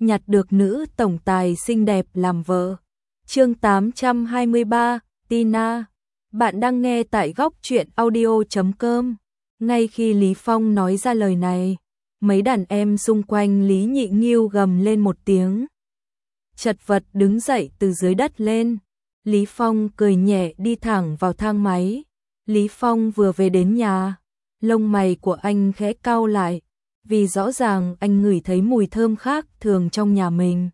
nhặt được nữ tổng tài xinh đẹp làm vợ. Chương 823, Tina. Bạn đang nghe tại góc truyện audio.com. Ngay khi Lý Phong nói ra lời này, mấy đàn em xung quanh Lý Nhị Nghiêu gầm lên một tiếng. Chật vật đứng dậy từ dưới đất lên. Lý Phong cười nhẹ đi thẳng vào thang máy. Lý Phong vừa về đến nhà, lông mày của anh khẽ cau lại, vì rõ ràng anh ngửi thấy mùi thơm khác thường trong nhà mình.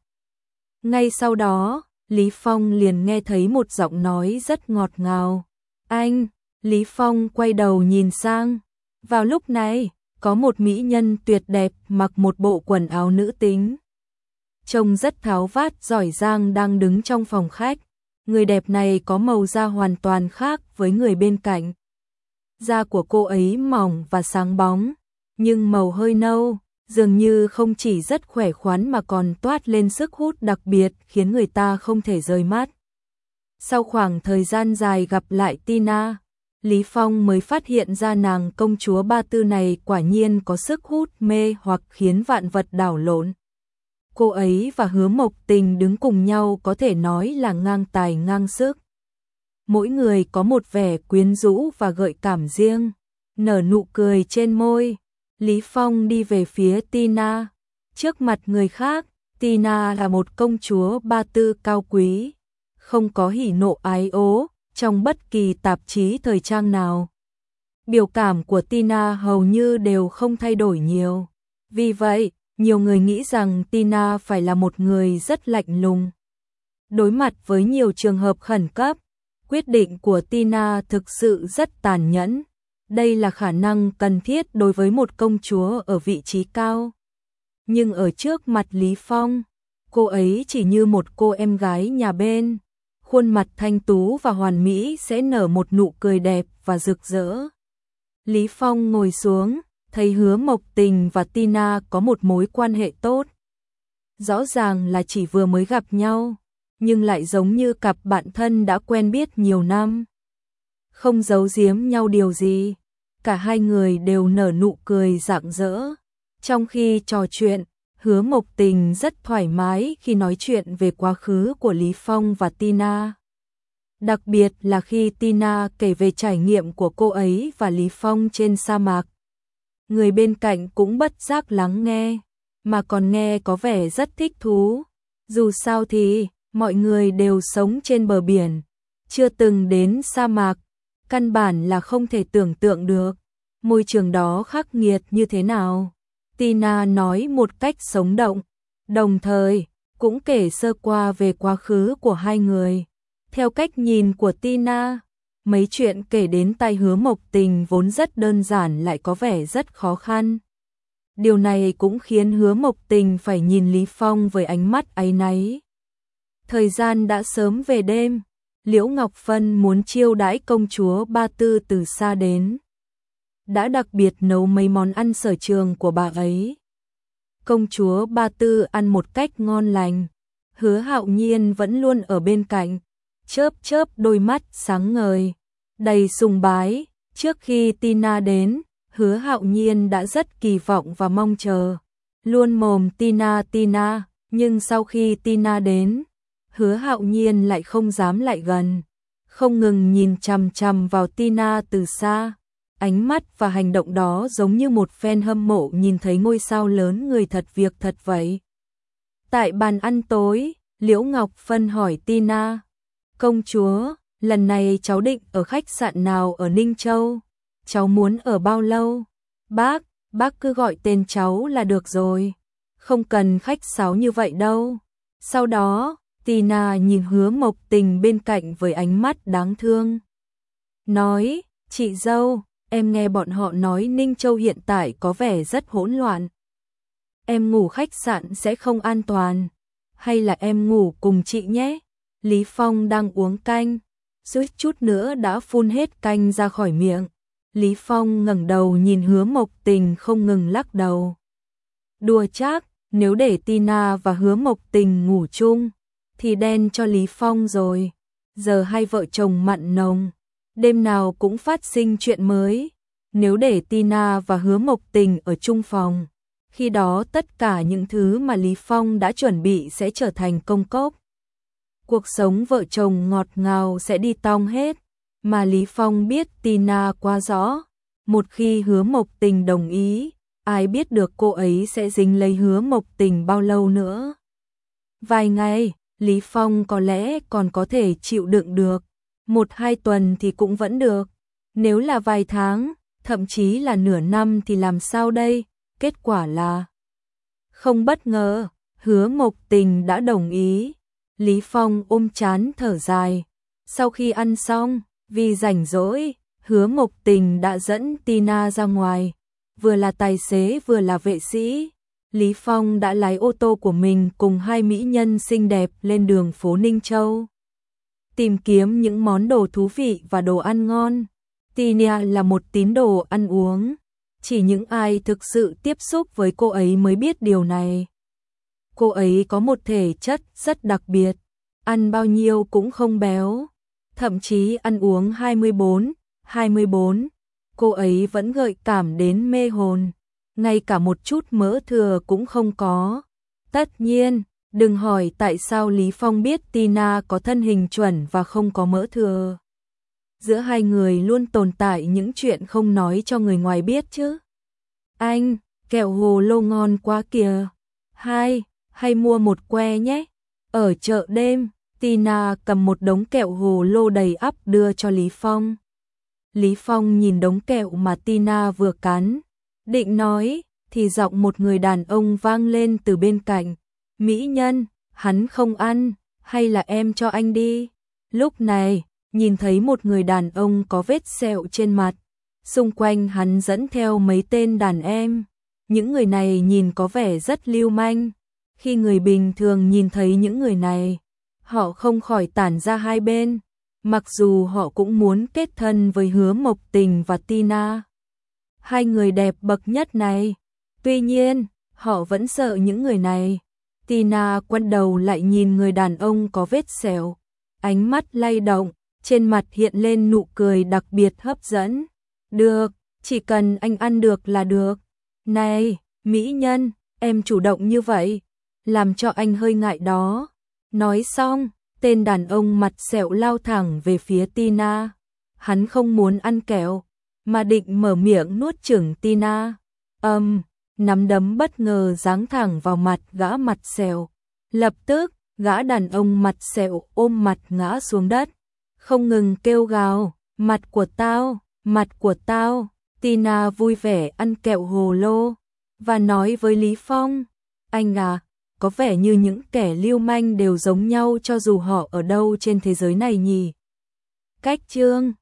Ngay sau đó, Lý Phong liền nghe thấy một giọng nói rất ngọt ngào. Anh! Lý Phong quay đầu nhìn sang. Vào lúc này, có một mỹ nhân tuyệt đẹp mặc một bộ quần áo nữ tính, trông rất tháo vát giỏi giang đang đứng trong phòng khách. Người đẹp này có màu da hoàn toàn khác với người bên cạnh. Da của cô ấy mỏng và sáng bóng, nhưng màu hơi nâu, dường như không chỉ rất khỏe khoắn mà còn toát lên sức hút đặc biệt khiến người ta không thể rời mắt. Sau khoảng thời gian dài gặp lại Tina, Lý Phong mới phát hiện ra nàng công chúa Ba Tư này quả nhiên có sức hút mê hoặc khiến vạn vật đảo lộn. Cô ấy và Hứa Mộc Tình đứng cùng nhau có thể nói là ngang tài ngang sức. Mỗi người có một vẻ quyến rũ và gợi cảm riêng. Nở nụ cười trên môi, Lý Phong đi về phía Tina. Trước mặt người khác, Tina là một công chúa Ba Tư cao quý, không có hỉ nộ ái ố trong bất kỳ tạp chí thời trang nào. Biểu cảm của Tina hầu như đều không thay đổi nhiều. Vì vậy, nhiều người nghĩ rằng Tina phải là một người rất lạnh lùng. Đối mặt với nhiều trường hợp khẩn cấp, quyết định của Tina thực sự rất tàn nhẫn. Đây là khả năng cần thiết đối với một công chúa ở vị trí cao. Nhưng ở trước mặt Lý Phong, cô ấy chỉ như một cô em gái nhà bên. Khuôn mặt thanh tú và hoàn mỹ sẽ nở một nụ cười đẹp và rực rỡ. Lý Phong ngồi xuống, thấy Hứa Mộc Tình và Tina có một mối quan hệ tốt. Rõ ràng là chỉ vừa mới gặp nhau, nhưng lại giống như cặp bạn thân đã quen biết nhiều năm. Không giấu giếm nhau điều gì, cả hai người đều nở nụ cười rạng rỡ. Trong khi trò chuyện, Hứa Mộc Tình rất thoải mái khi nói chuyện về quá khứ của Lý Phong và Tina. Đặc biệt là khi Tina kể về trải nghiệm của cô ấy và Lý Phong trên sa mạc. Người bên cạnh cũng bất giác lắng nghe, mà còn nghe có vẻ rất thích thú. Dù sao thì, mọi người đều sống trên bờ biển, chưa từng đến sa mạc, căn bản là không thể tưởng tượng được môi trường đó khắc nghiệt như thế nào. Tina nói một cách sống động, đồng thời cũng kể sơ qua về quá khứ của hai người. Theo cách nhìn của Tina, mấy chuyện kể đến tai Hứa Mộc Tình vốn rất đơn giản lại có vẻ rất khó khăn. Điều này cũng khiến Hứa Mộc Tình phải nhìn Lý Phong với ánh mắt áy náy. Thời gian đã sớm về đêm, Liễu Ngọc Phân muốn chiêu đãi công chúa Ba Tư từ xa đến. Đã đặc biệt nấu mấy món ăn sở trường của bà ấy. Công chúa Ba Tư ăn một cách ngon lành. Hứa Hạo Nhiên vẫn luôn ở bên cạnh, chớp chớp đôi mắt sáng ngời, đầy sùng bái. Trước khi Tina đến, Hứa Hạo Nhiên đã rất kỳ vọng và mong chờ, luôn mồm Tina Tina, nhưng sau khi Tina đến, Hứa Hạo Nhiên lại không dám lại gần, không ngừng nhìn chằm chằm vào Tina từ xa. Ánh mắt và hành động đó giống như một fan hâm mộ nhìn thấy ngôi sao lớn người thật việc thật vậy. Tại bàn ăn tối, Liễu Ngọc Phân hỏi Tina, công chúa, lần này cháu định ở khách sạn nào ở Ninh Châu? Cháu muốn ở bao lâu? Bác cứ gọi tên cháu là được rồi, không cần khách sáo như vậy đâu. Sau đó, Tina nhìn Hứa Mộc Tình bên cạnh với ánh mắt đáng thương. Nói, chị dâu, em nghe bọn họ nói Ninh Châu hiện tại có vẻ rất hỗn loạn. Em ngủ khách sạn sẽ không an toàn, hay là em ngủ cùng chị nhé? Lý Phong đang uống canh, suýt chút nữa đã phun hết canh ra khỏi miệng. Lý Phong ngẩng đầu nhìn Hứa Mộc Tình không ngừng lắc đầu. Đùa chắc, nếu để Tina và Hứa Mộc Tình ngủ chung, thì đen cho Lý Phong rồi. Giờ hai vợ chồng mặn nồng, đêm nào cũng phát sinh chuyện mới. Nếu để Tina và Hứa Mộc Tình ở chung phòng, Khi đó tất cả những thứ mà Lý Phong đã chuẩn bị sẽ trở thành công cốc. Cuộc sống vợ chồng ngọt ngào sẽ đi tong hết, mà Lý Phong biết Tina quá rõ. Một khi Hứa Mộc Tình đồng ý, ai biết được cô ấy sẽ dính lấy Hứa Mộc Tình bao lâu nữa. Vài ngày, Lý Phong có lẽ còn có thể chịu đựng được, 1-2 tuần thì cũng vẫn được. Nếu là vài tháng, thậm chí là nửa năm thì làm sao đây? Kết quả là không bất ngờ, Hứa Mộc Tình đã đồng ý. Lý Phong ôm trán thở dài. Sau khi ăn xong, vì rảnh rỗi, Hứa Mộc Tình đã dẫn Tina ra ngoài. Vừa là tài xế vừa là vệ sĩ. Lý Phong đã lái ô tô của mình cùng 2 mỹ nhân xinh đẹp lên đường phố Ninh Châu. Tìm kiếm những món đồ thú vị và đồ ăn ngon. Tina là một tín đồ ăn uống. Chỉ những ai thực sự tiếp xúc với cô ấy mới biết điều này. Cô ấy có một thể chất rất đặc biệt, ăn bao nhiêu cũng không béo, thậm chí ăn uống 24, cô ấy vẫn gợi cảm đến mê hồn, ngay cả một chút mỡ thừa cũng không có. Tất nhiên, đừng hỏi tại sao Lý Phong biết Tina có thân hình chuẩn và không có mỡ thừa. Giữa hai người luôn tồn tại những chuyện không nói cho người ngoài biết chứ. Anh, kẹo hồ lô ngon quá kìa. Hay mua một que nhé. Ở chợ đêm, Tina cầm một đống kẹo hồ lô đầy ắp đưa cho Lý Phong. Lý Phong nhìn đống kẹo mà Tina vừa cắn, định nói, thì giọng một người đàn ông vang lên từ bên cạnh. Mỹ nhân, hắn không ăn, hay là em cho anh đi. Lúc này, nhìn thấy một người đàn ông có vết sẹo trên mặt. Xung quanh hắn dẫn theo mấy tên đàn em. Những người này nhìn có vẻ rất lưu manh. Khi người bình thường nhìn thấy những người này, họ không khỏi tản ra hai bên. Mặc dù họ cũng muốn kết thân với Hứa Mộc Tình và Tina, hai người đẹp bậc nhất này. Tuy nhiên, họ vẫn sợ những người này. Tina quay đầu lại nhìn người đàn ông có vết sẹo. Ánh mắt lay động, trên mặt hiện lên nụ cười đặc biệt hấp dẫn. Được, chỉ cần anh ăn được là được. Này, mỹ nhân, em chủ động như vậy, làm cho anh hơi ngại đó. Nói xong, tên đàn ông mặt sẹo lao thẳng về phía Tina. Hắn không muốn ăn kẹo, mà định mở miệng nuốt chửng Tina. Nắm đấm bất ngờ giáng thẳng vào mặt gã mặt sẹo. Lập tức, gã đàn ông mặt sẹo ôm mặt ngã xuống đất, không ngừng kêu gào, mặt của tao, mặt của tao. Tina vui vẻ ăn kẹo hồ lô và nói với Lý Phong, anh à, có vẻ như những kẻ lưu manh đều giống nhau cho dù họ ở đâu trên thế giới này nhỉ. Cách chương